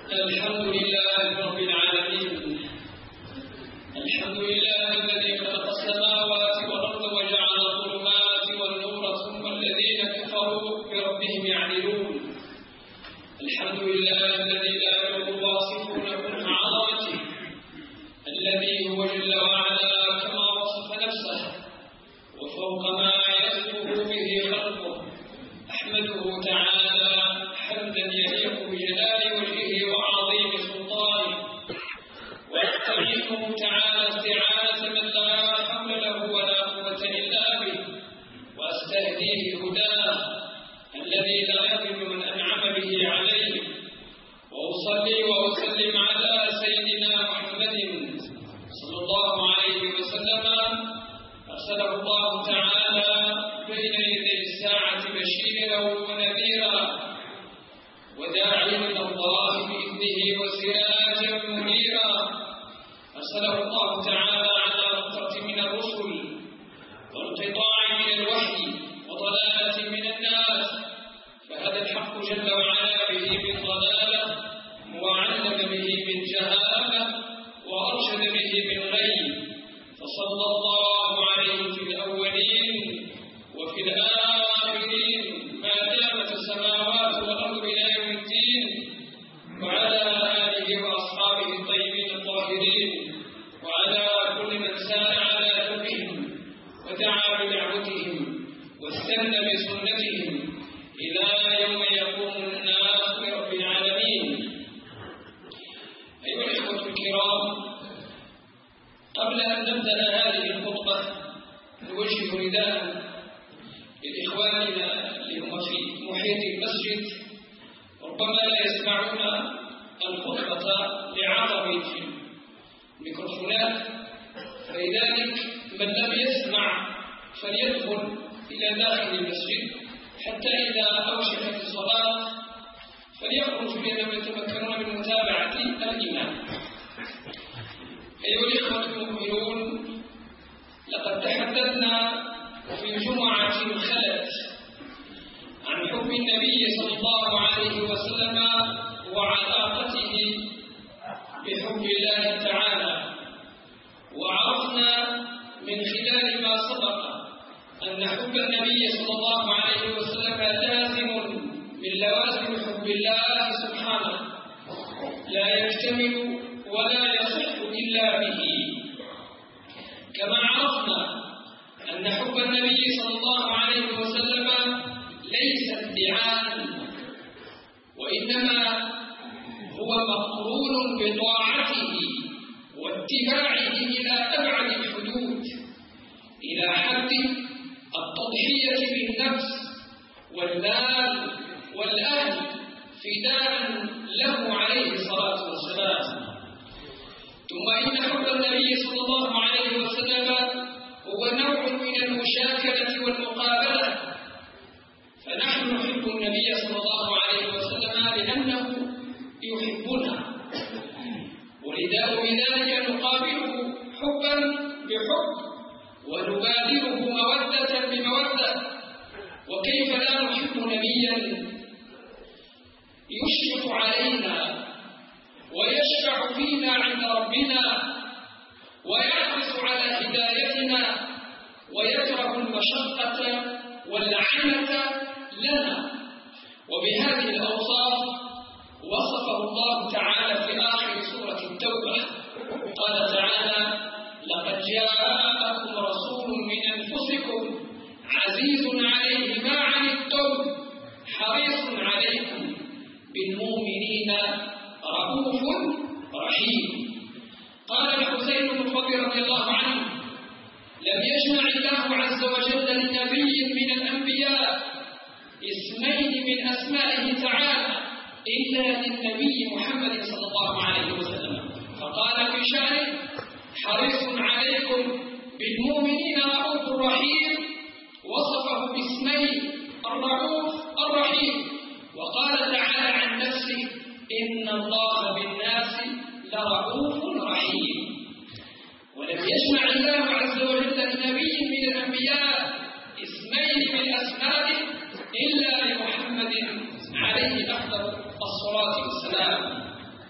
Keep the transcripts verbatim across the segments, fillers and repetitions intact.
الحمد لله رب العالمين. الحمد لله الذي خلق السماوات والأرض وجعل الظلمات والنور ثم الذين كفروا بربهم يعدلون. الحمد لله الذي لا يبلغ واصفون كنه عظمته، الذي هو جل وعلا كما وصف نفسه وفوق ما يصفه به خلقه. أحمده تعالى حمدا يليق بجلال وجهه وعظيم سلطانه، وأستعينه تعالى استعانة من لا حول له ولا قوة إلا به، وأستهديه هداه الذي لا يضل من أنعم به عليه. وأصلي وأسلم على سيدنا محمد صلى الله عليه وسلم، أرسله الله تعالى بين يدي الساعة بشيرا ونذيرا وداعيا إلى الله بإذنه وسراجا منيرا. أرسله الله تعالى على فترة من الرسل وانقطاع من الوحي وضلالة من الناس، فهدى الحق جل وعلا به من ضلالة، وعلم به من جهالة، وأرشد به من غي. فصلى الله عليه في الأولين وفي الآخرين ما دامت السماوات والأرض إلى يوم الدين، وعلى آله وأصحابه الطيبين الطاهرين، وعلى كل من سار على دربهم ودعا بدعوتهم واستنى بسنتهم إلى يوم يقوم الناس لرب العالمين. أيها الإخوة الكرام، قبل أن نبدأ هذه الخطبة نوجه نداء لإخواننا اللي هم في محيط المسجد، ربما لا يسمعون الخطبة لعظم الميكروفونات، فلذلك من لم يسمع فليدخل إلى داخل المسجد حتى إذا أوشكت الصلاة فليخرج لأنهم يتمكنون من متابعة الإمام. أيها الإخوة المؤمنون، لقد تحدثنا في الجمعة خلت عن حب النبي صلى الله عليه وسلم وعلاقته بحب الله تعالى، وعرفنا من خلال ما سبق أن حب النبي صلى الله عليه وسلم لازم من لوازم حب الله سبحانه، لا يكتمل ولا يصح إلا به. كما عرفنا أن حب النبي صلى الله عليه وسلم ليس ادعاء، وإنما هو مقرون بطاعته واتباعه إلى أبعد الحدود، إلى حد التضحية بالنفس والمال والأهل فداء له عليه الصلاة والسلام. ثم إن حب النبي صلى الله عليه وسلم هو نوع من المشاكلة والمقابلة، فنحن نحب النبي صلى الله عليه وسلم لأنه يحبنا، ونداء بذلك نقابله حبا بحب ونبادره مودة بمودة. وكيف لا نحب نبيا يشفق علينا ويشفع فينا عند ربنا ويحرص على هدايتنا ويكره المشقة والعنة لنا. وبهذه الأوصاف وصفه الله تعالى في آخر سورة التوبة، قال تعالى: لقد جاءكم رسول من أنفسكم عزيز عليه ما عنتم حريص عليكم بالمؤمنين رؤوف رحيم. قال الحسين بن فضل رضي الله عنه: لم يجمع الله عز وجل لنبي من الأنبياء اسمين من أسمائه تعالى إلا للنبي محمد صلى الله عليه وسلم، فقال في شأنه: حريص عليكم بالمؤمنين رؤوف رحيم، وصفه باسمين الرؤوف الرحيم. وقال تعالى عن نفسه: إن الله بالناس لرؤوف رحيم. ولم يجمع الله عز وجل لنبي من الأنبياء اسمين من أسمائه إلا لمحمد عليه أفضل الصلاة والسلام.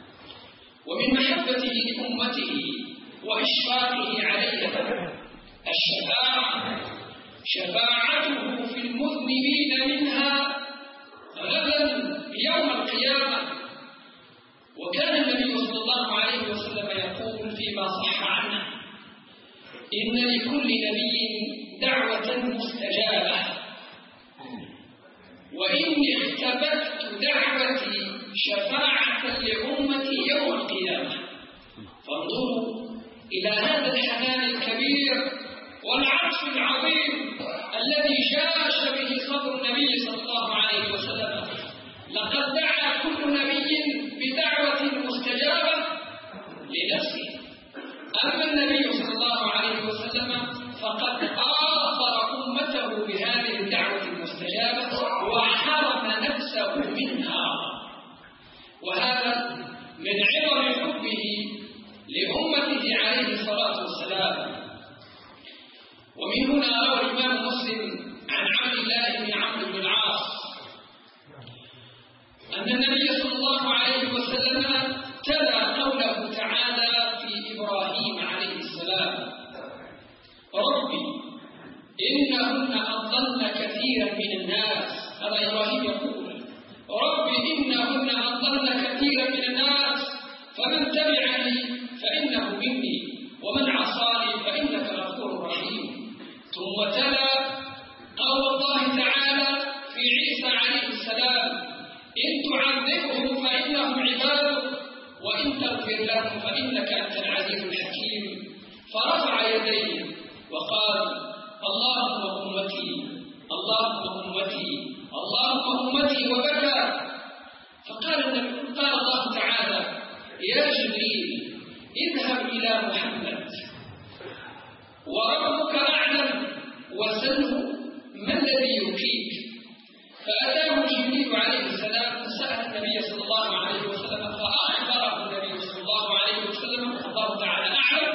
ومن محبته لأمته وإشفاقه عليها الشفاعة، شفاعته في المذنبين منها غدا يوم القيامة. وكان النبي صلى الله عليه وسلم يقول فيما صح عنه: إن لكل نبي دعوة مستجابة، وإني اختبأت دعوتي شفاعة لأمتي يوم القيامة. فانظروا إلى هذا الحنان الكبير والعطف العظيم الذي جاش به صدر النبي صلى الله عليه وسلم. لقد دعا كل نبي بدعوة مستجابة لنفسه، أما النبي صلى الله عليه وسلم فقد آثر أمته بهذه الدعوة المستجابة وحرم نفسه منها، وهذا من عظم حبه لأمته عليه الصلاة والسلام. ومن هنا روى الإمام مسلم عن عبد الله بن عمرو بن العاص أن النبي صلى الله عليه وسلم تلا قوله تعالى في إبراهيم عليه السلام: ربي إنهن أضلن كثيرا من الناس. هذا إبراهيم يقول: ربي إنهن أضلن كثيرا من الناس، فمن تبعني فإنه مني، ومن عصاني فإنك غفور رحيم. ثم تلا قول الله تعالى في عيسى عليه السلام: إن تعذبهم فإنهم عبادك، وإن تغفر لهم فإنك أنت العزيز الحكيم. فرفع يديه وقال: اللهم أمتي، اللهم أمتي، اللهم أمتي، وبكى. فقال قال الله تعالى: يا جبريل اذهب إلى محمد وربك أعلم وسله ما الذي يبكيك. فأتاه جبريل عليه السلام فسأل النبي صلى الله عليه وسلم، فأخبره النبي صلى الله عليه وسلم الله تعالى أعلم.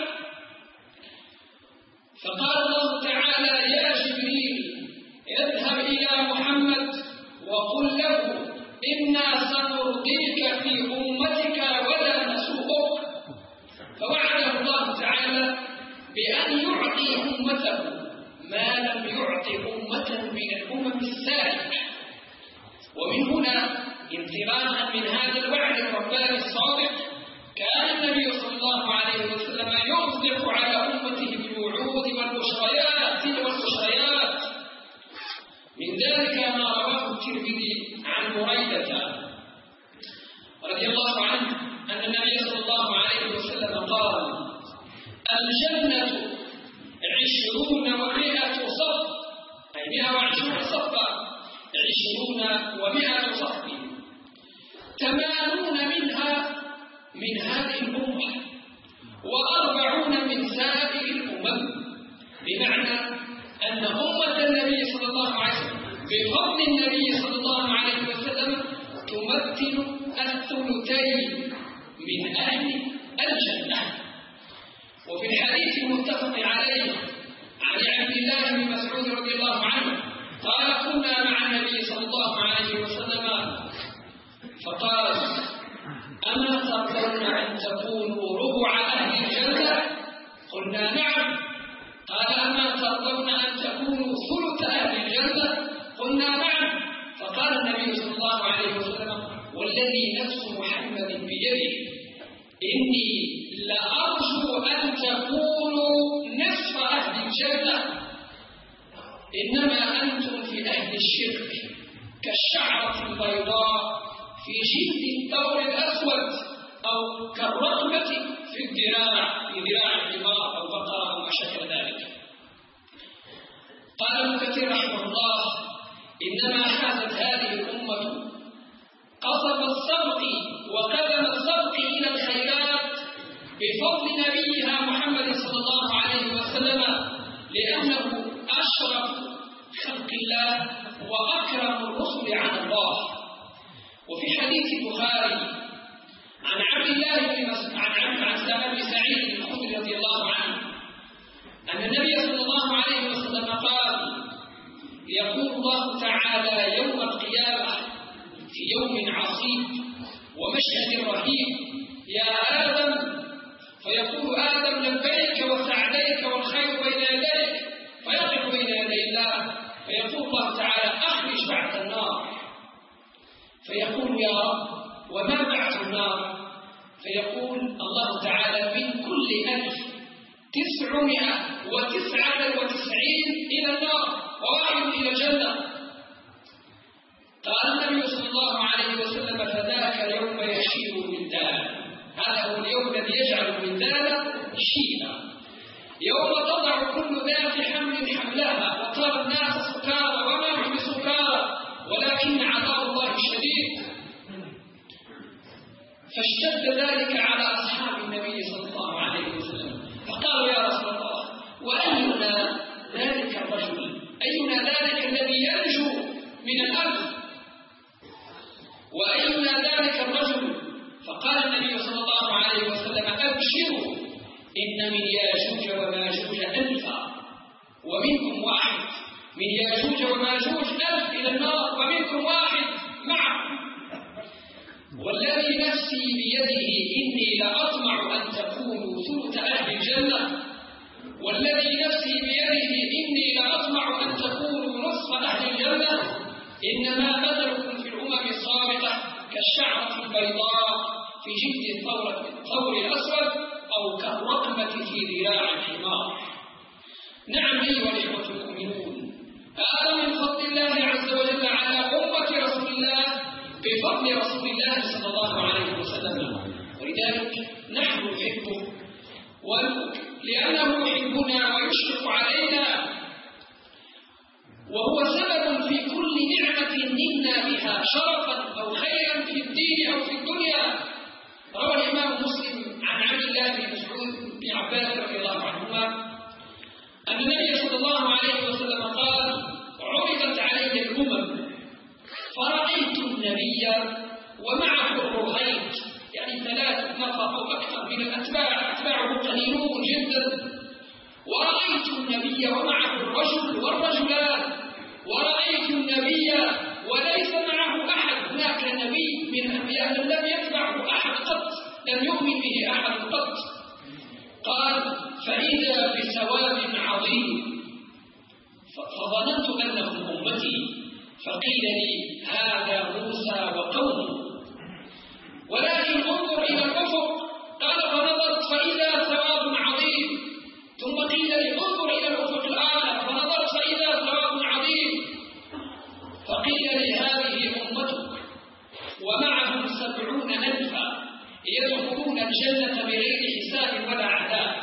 فقال الله تعالى: يا جبريل اذهب إلى محمد وقل له إنا سنرضيك في أمتك ولا نسوءك. فوعده الله تعالى بأن يعطي أمته ما لم يعطي أمة من الأمم السابقة. ومن هنا انطلاقا من هذا الوعد الرباني الصادق كان النبي صلى الله عليه وسلم يصدق على أمته بالوعود والبشريات والبشريات. من ذلك ما رواه الترمذي عن بريدة رضي الله عنه أن النبي صلى الله عليه وسلم قال: الجنة عشرون ومائة صف، أي مائة وعشرون صفا، عشرون ومائة صف، ثمانون منها من هذه الأمة وأربعون من سائر الأمم. بمعنى أن أمة النبي صلى الله عليه وسلم بفضل النبي صلى الله عليه وسلم تمثل الثلثين من أهل الجنة. وفي الحديث المتفق عليه عن عبد الله بن مسعود رضي الله عنه قال: كنا مع النبي صلى الله عليه وسلم فقال: أما ترضون أن تكونوا ربع أهل الجنة؟ قلنا: نعم. قال: أما ترضون أن تكونوا ثلث أهل الجنة؟ قلنا: نعم. فقال النبي صلى الله عليه وسلم: والذي نفس محمد بيده إني لأرجو أن تكونوا نصف أهل الجنة، إنما أنتم في أهل الشرك كالشعرة البيضاء في جلد الثور الأسود، أو كالرطبة في الذراع في ذراع الحمار أو بقرة أو ما شكل ذلك. قال ابن كثير رحمه الله: إنما حازت هذه الأمة قصب السبق وقدم السبق إلى الخيرات بفضل نبيها محمد صلى الله عليه وسلم، لأنه أشرف خلق الله وأكرم الرسل على الله. وفي حديث البخاري عن عبد الله بن مسعود عن عن أبي سعيد الخدري رضي الله عنه أن النبي صلى الله عليه وسلم قال: يقول الله تعالى يوم القيامة في يوم عصيب ومشهد رهيب: يا آدم، فيقول آدم لبيك وسعديك والخير بين يديك، فيقف بين يدي الله فيقول الله تعالى أخرج بعث النار، فيقول يا رب وما بعث النار؟ فيقول الله تعالى من كل ألف تسعمائة وتسعة وتسعين إلى النار وواحد إلى الجنة. قال النبي صلى الله عليه وسلم فذاك اليوم يشيب الولدان، هذا هو اليوم الذي يجعل الولدان شيبا، يوم تضع كل ذات حمل حملها وترى الناس سكارى وما هم بسكارى ولكن عذاب الله شديد. فاشتد ذلك على أصحاب النبي صلى الله عليه وسلم، فقالوا يا رسول الله وأينا ذلك الرجل، أينا ذلك الذي ينجو من الأرض، وأينا ذلك الرجل؟ فقال النبي صلى الله عليه وسلم أبشروا إن من ياجوج وماجوج ألفا ومنكم واحد، من ياجوج وماجوج ألف إلى النار ومنكم واحد معه، والذي نفسي بيده إني لأطمع أن تكونوا ثلث أهل الجنة، والذي نفسي بيده إني لأطمع أن تكونوا نصف أهل الجنة، إنما مثلكم في الأمم السابقة كالشعرة البيضاء في جلد الثور الأسود أو كالرقمة في ذراع الحمار. نعم أيها الإخوة المؤمنون، هذا من فضل الله عز وجل على أمة رسول الله بفضل رسول الله صلى الله عليه وسلم، ولذلك نحن نحبه لأنه يحبنا ويشفق علينا، وهو سبب في كل نعمة نلنا بها شرفا أو خيرا في الدين أو في الدنيا. روى الإمام مسلم عن عبد الله بن مسعود بن عباس رضي الله عنهما أن النبي صلى الله عليه وسلم قال عرضت علي الأمم فرأيت النبي ومعه الرهيط، يعني ثلاث نفر أو أكثر من الأتباع، أتباعه قليلون جدا، ورأيت النبي ومعه الرجل والرجلان، ورأيت النبي وليس معه أحد، هناك نبي من الأنبياء لم يتبعه أحد قط، لم يؤمن به أحد قط. قال فإذا بثواب عظيم فظننت أنهم أمتي، فقيل لي هذا موسى وقومه، ولكن انظر إلى الأفق. قال فنظرت فإذا ثواب عظيم، ثم قيل لي انظر إلى الأفق الآخر فنظرت فإذا ثواب عظيم، فقيل لي هذه أمتك ومعهم سبعون ألفا يدخلون الجنة بغير حساب ولا عذاب.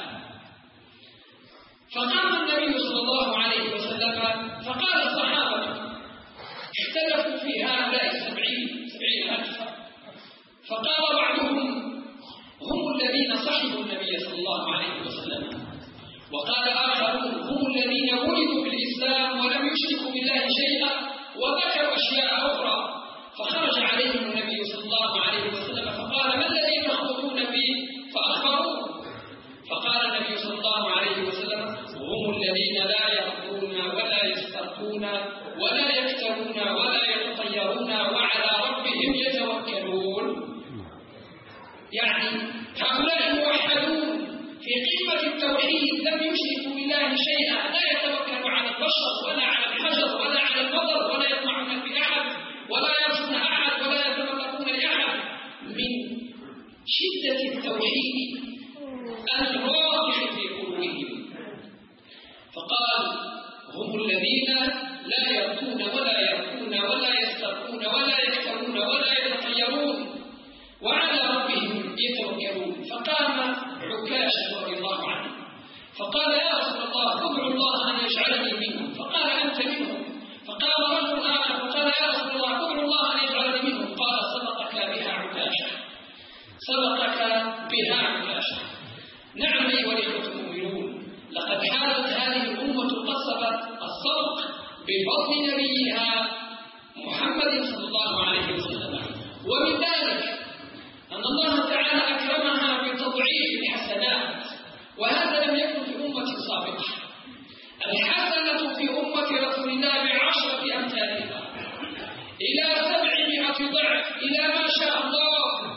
فقام النبي صلى الله عليه وسلم فقال الصحابة اختلفوا في هؤلاء السبعين سبعين ألفا، فقال بعضهم هم الذين صحبوا النبي صلى الله عليه وسلم، وقال آخرون هم الذين ولدوا في الإسلام ولم يشركوا بالله شيئا، وذكروا أشياء أخرى. فخرج عليهم النبي صلى الله عليه وسلم فقال ما الذي تخوضون فيه؟ فأخبروه، فقال النبي صلى الله عليه وسلم هم الذين لا يرقون ولا يسترقون ولا يكترون ولا يتطيرون وعلى ربهم يتوكلون. يعني هؤلاء موحدون في قمة التوحيد لم يشركوا بالله شيئا، لا يتوكلوا على البشر ولا على الحجر ولا على المطر ولا يطمعون في أحد ولا يرجون أحد ولا يتملكون لأحد، من شدة التوحيد الراسخ في قلوبهم. فقال هم الذين لا يرقون ولا يرقون ولا يسترقون ولا يكترون ولا يتطيرون وعلى ربهم يتوكلون. فقام عكاشة رضي الله عنه فقال يا رسول الله ادعو الله أن يجعلني منهم، فقال أنت منهم. فقام رجل آخر فقال يا رسول الله ادعو الله أن يجعلني منهم، قال سبقك بها عكاشة، سبقك بها عكاشة. نعم أيها الإخوة المؤمنون، لقد حارت هذه الأمة القصبة الصدق بفضل نبيها محمد صلى الله عليه وسلم، ومن ذلك أن الله تعالى أكرمها بتضعيف الحسنات، وهذا لم يكن في أمة سابقة. الحسنة في أمة رسول الله بعشرة أمثالها إلى سبعمائة ضعف إلى ما شاء الله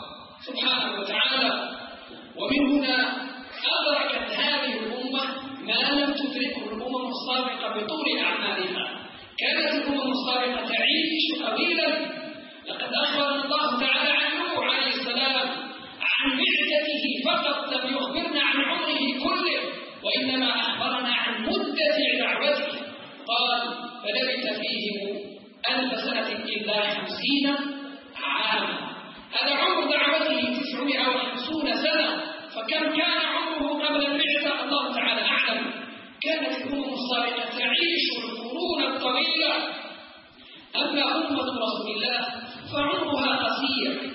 سبحانه وتعالى. ومن هنا أدركت هذه الأمة ما لم تدركه الأمم السابقة بطول أعمالها. كانت الأمم السابقة تعيش طويلا. لقد أخبرنا الله تعالى عن نوح عليه السلام عن بعثته فقط، لم يخبرنا عن عمره كله، وإنما أخبرنا عن مدة دعوته. قال فلبث فيهم ألف سنة إلا خمسين عاما. هذا عمر دعوته تسعمائة وخمسين سنة، فكم كان عمره قبل البعثة الله تعالى أعلم. كانت الأمم السابقة تعيش القرون الطويلة. أما أمة رسول الله فعمرها قصير.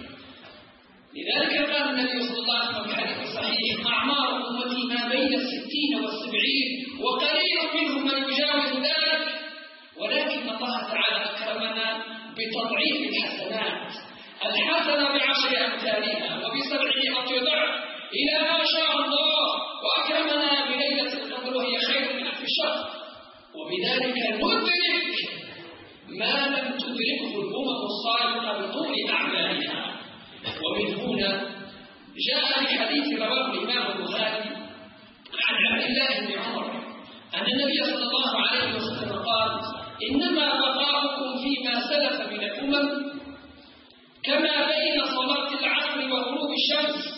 لذلك قال النبي صلى الله عليه وسلم في الحديث الصحيح: أعمار أمتي ما بين الستين والسبعين، وقليل منهم من يجاوز ذلك. ولكن الله تعالى أكرمنا بتضعيف الحسنات. الحسنة بعشر أمثالها وبسبعمائة ضعف إلى ما شاء الله، وأكرمنا بليلة القدر وهي خير من ألف شهر. وبذلك ندرك ما لم تدركه الأمم السابقة بطول أعمالها. ومن هنا جاء في حديث رواه الإمام البخاري عن عبد الله بن عمر أن النبي صلى الله عليه وسلم قال: إنما بقاؤكم فيما سلف من الأمم كما بين صلاة العصر وغروب الشمس.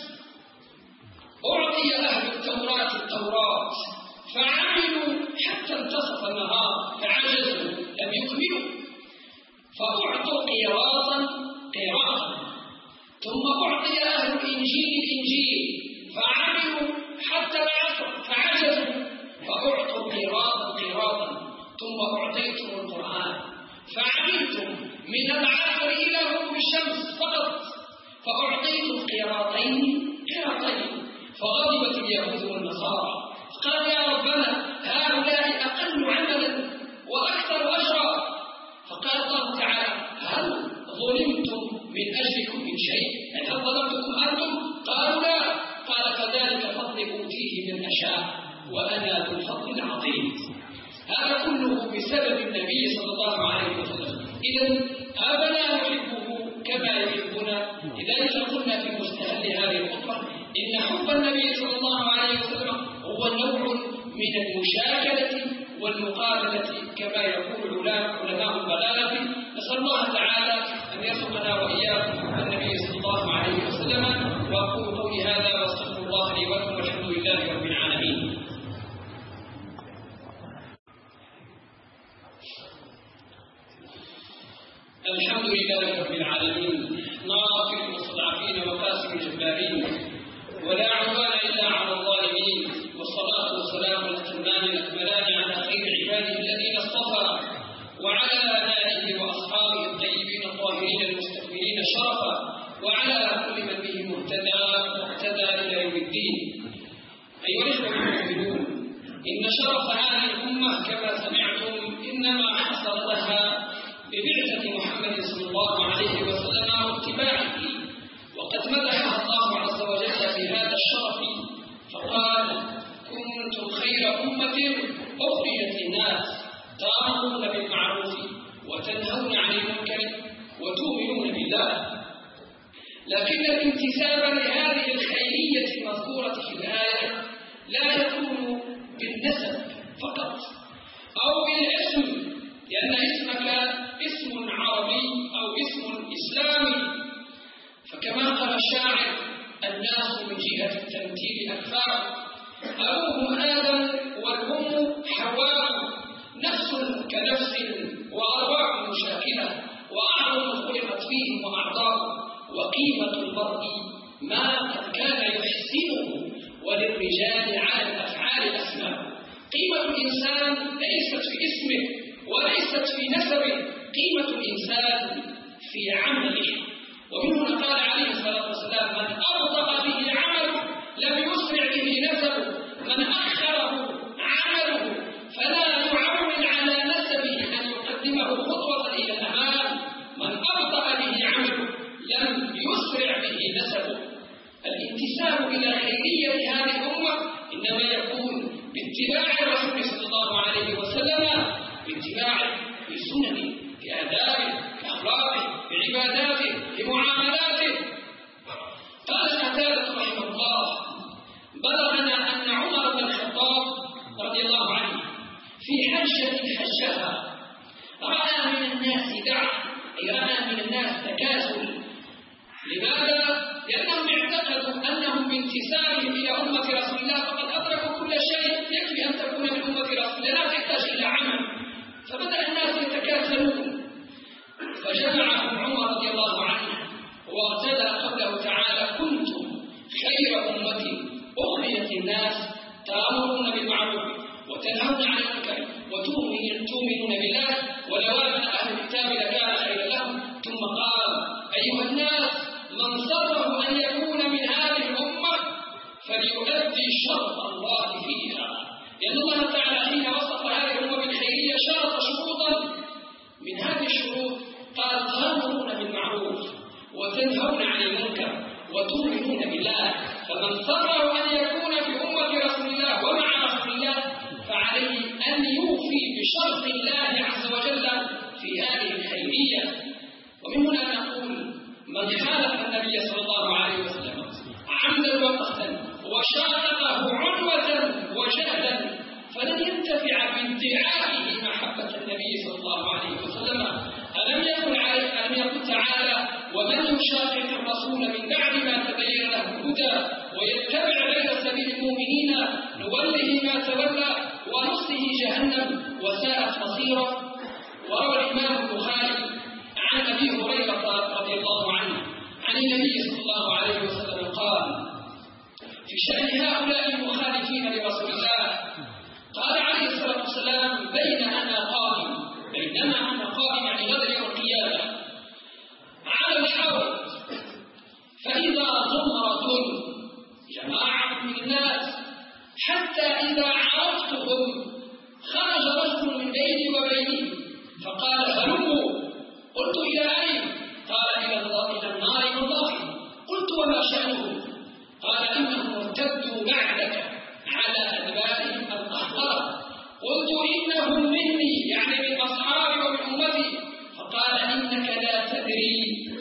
أعطي أهل التوراة التوراة فعملوا حتى انتصف النهار فعجزوا لم يكملوا، فأعطوا قيراطا قيراطا. ثم أعطي أهل الإنجيل الإنجيل فعملوا حتى العصر فعجزوا، فأعطوا قيراطا قيراطا. ثم أعطيتم القرآن فعملتم من العصر إلى غروب الشمس فقط، فأعطيتم قيراطين قيراطين. فغضبت اليهود والنصارى، قال: يا ربنا هؤلاء أقل عملا وأكثر أجرا. فقال الله تعالى: هل ظلمتم من أجلكم من شيء؟ يعني هل ظلمتكم أنتم؟ قالوا لا. قال: كذلك فضل أوتيه من أشاء وأنا ذو الفضل العظيم. هذا كله بسبب النبي صلى الله عليه وسلم. إذن أبنا نحبه كما يحبنا. لذلك قلنا في مستهل هذه الخطبة إن حب النبي صلى الله عليه وسلم هو نوع من المشاكلة والمقابلة كما يقول علماء البلاغة. نسأل الله تعالى أن يرزقنا وإياكم النبي صلى الله عليه وسلم. وأقول قولي هذا واستغفر الله لي ولكم والحمد لله رب العالمين. الحمد لله رب العالمين، ناصر المستضعفين وقاسم الجبارين، ولا عدوان إلا على الظالمين، والصلاة والسلام الأتمان الأكملان على خير عباده الذين اصطفى، وعلى آله وأصحابه الطيبين الطاهرين المستكملين شرفا، وعلى كل من به مهتدى واقتدى إلى يوم الدين. أيها الإخوة المؤمنون، إن شرف هذه الأمة كما سمعتم إنما حصل لها ببعثة محمد صلى الله عليه وسلم واتباعه. وقد مدحها الله عز وجل بهذا الشرف فقال: كنتم خير أمة أخرجت للناس تأمرون بالمعروف وتنهون عن المنكر وتؤمنون بالله. لكن الانتساب لهذه الخيرية المذكورة في الآية لا يكون بالنسب فقط أو بالاسم، لأن اسمك اسم عربي أو اسم إسلامي. فكما قال الشاعر: الناس من جهة التمثيل أكفار، أبوهم آدم والأم حواء، نفس كنفس وأرواح مشاكلة، وأعظم خلقت فيهم وأعضاء. وقيمة المرء ما قد كان يحسنه، وللرجال على الأفعال أسماء. قيمة الإنسان ليست في اسمه وليست في نسبه، قيمة الإنسان في عمله. ومن هنا قال عليه الصلاة والسلام: من أبطأ به عمله لم يسرع به نسبه، من أخره عمله فلا يعول على نسبه أن يقدمه خطوة إلى الأمام. من أبطأ به عمله لم يسرع به نسبه. الانتساب إلى خيرية هذه الأمة إنما يكون باتباع الرسول صلى الله عليه وسلم، باتباعه في سننه، في آدابه، في أخلاقه، في عباداته، في معاملاته. الآن من الناس تكاسل. لماذا؟ لأنهم اعتقدوا أنهم بانتسابهم إلى أمة رسول الله فقد أدركوا كل شيء، يكفي أن تكون من أمة رسول الله لا تحتاج إلى عمل. فبدأ الناس يتكاسلون، فجمعهم عمر رضي الله عنه واغتدى قوله تعالى: كنتم خير أمة أخرجت الناس تأمرون بالمعروف وتنهون عن المنكر وتؤمنون بالله ولو آمن أهل الكتاب لكان خيرا لهم. ثم قال: أيها الناس، من سره أن يكون من هذه الأمة فليؤدي شرط الله فيها. لأن الله تعالى حين وصف هذه الأمة بالخيرية شرط شروطا، من هذه الشروط قال: تأمرون بالمعروف وتنهون عن المنكر وتؤمنون بالله. فمن سره أن يكون في أمة رسول الله ومع رسول الله فعليه أن يوفي بشرط الله عز وجل في هذه الخيرية. ومن هنا نقول: من خالف النبي صلى الله عليه وسلم عمدا وقصدا وشاقه عنوة وجهدا فلن ينتفع بادعائه محبة النبي صلى الله عليه وسلم. ألم يقل ألم يقل تعالى: ومن يشاقق الرسول من بعد ما تبين له الهدى ويتبع غير سبيل المؤمنين نوله ما تولى ونصله جهنم وساءت مصيرا. وروى الإمام البخاري عن أبي هريرة رضي الله عنه عن النبي صلى الله عليه وسلم قال في شأن هؤلاء المخالفين لرسول الله: قال عليه الصلاة والسلام: بين أنا قائم بينما أنا قائم يعني غدا يوم القيامة على الحوض فإذا زمرة جماعة من الناس حتى إذا عرفتهم خرج رجل من بيني وبيني فقال: هلموا. قلت: إلى أين؟ قال: إلى النار والله. قلت: وما شأنه؟ قال: إنهم ارتدوا بعدك على أدبارهم القهقرة. قلت: إنهم مني يعني من أصحابي ومن أمتي. فقال: إنك لا تدري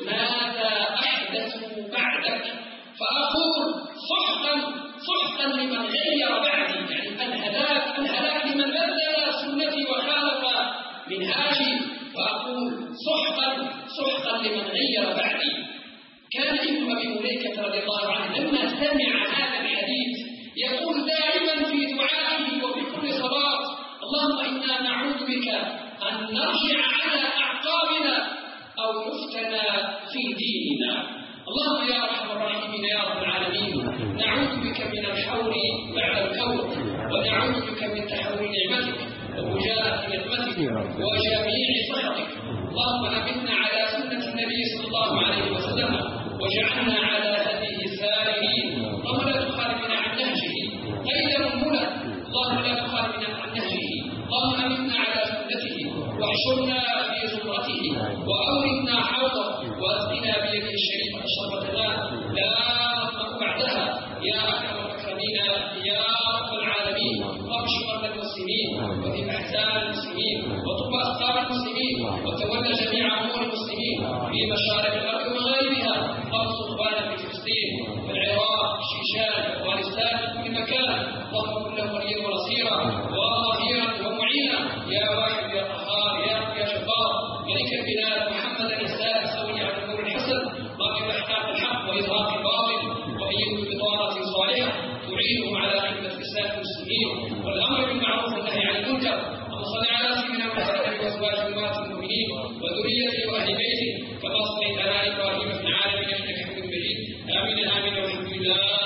ماذا أحدثوا بعدك. فأقول: سحقا سحقا لمن غير بعدي، يعني الهلاك الهلاك لمن بدل سنتي وخالف منهاجي. فأقول: سحقا سحقا لمن غير بعدي. كان ابن أبي مليكة رضي الله عنه لما سمع هذا الحديث يقول دائما في دعائه وفي كل صلاة: اللهم إنا نعوذ بك أن نرجع على أعقابنا أو نفتن في ديننا. اللهم يا أرحم الراحمين يا رب العالمين، نعوذ بك من الحول بعد الكون، ونعوذ بك من تحول نعمتك وفجاءة نقمتك وجميع سخطك. اللهم أمتنا على سنة النبي صلى الله عليه وسلم واجعلنا على هديه سالمين. اللهم لا تخالفنا عن نهجه غير المنى، اللهم لا تخالفنا عن نهجه. اللهم أمتنا على سنته واحشرنا في زمرته وأوردنا حوضه وأسقنا بيده الشريفة شربة ماء لا نظمأ بعدها يا أكرم الأكرمين يا رب العالمين. اللهم اشف مرضى المسلمين وذهب أحزان المسلمين وطب أخطار المسلمين وتولى جميع أمور المسلمين في مشارق الأرض ومغاربها. اللهم انصر إخواننا في فلسطين والعراق والشيشان وأفغانستان وكل مكان. اللهم كن له وليا ونصيرا وظهيرا ومعينا يا واحد يا قهار يا رب يا جبار. ملك البلاد محمدا السادس سوي على النور الحسن ضابط احقاق الحق واظهار الباطل وايده بطانه صالحه تعينه على خدمه اسلام المسلمين والامر بالمعروف والنهي عن المنكر. اللهم صل على سيدنا محمد وازواج امهات المؤمنين وذريته واهل بيته كما صليت على ابراهيم في العالمين انك حميد مجيد. امين امين والحمد لله.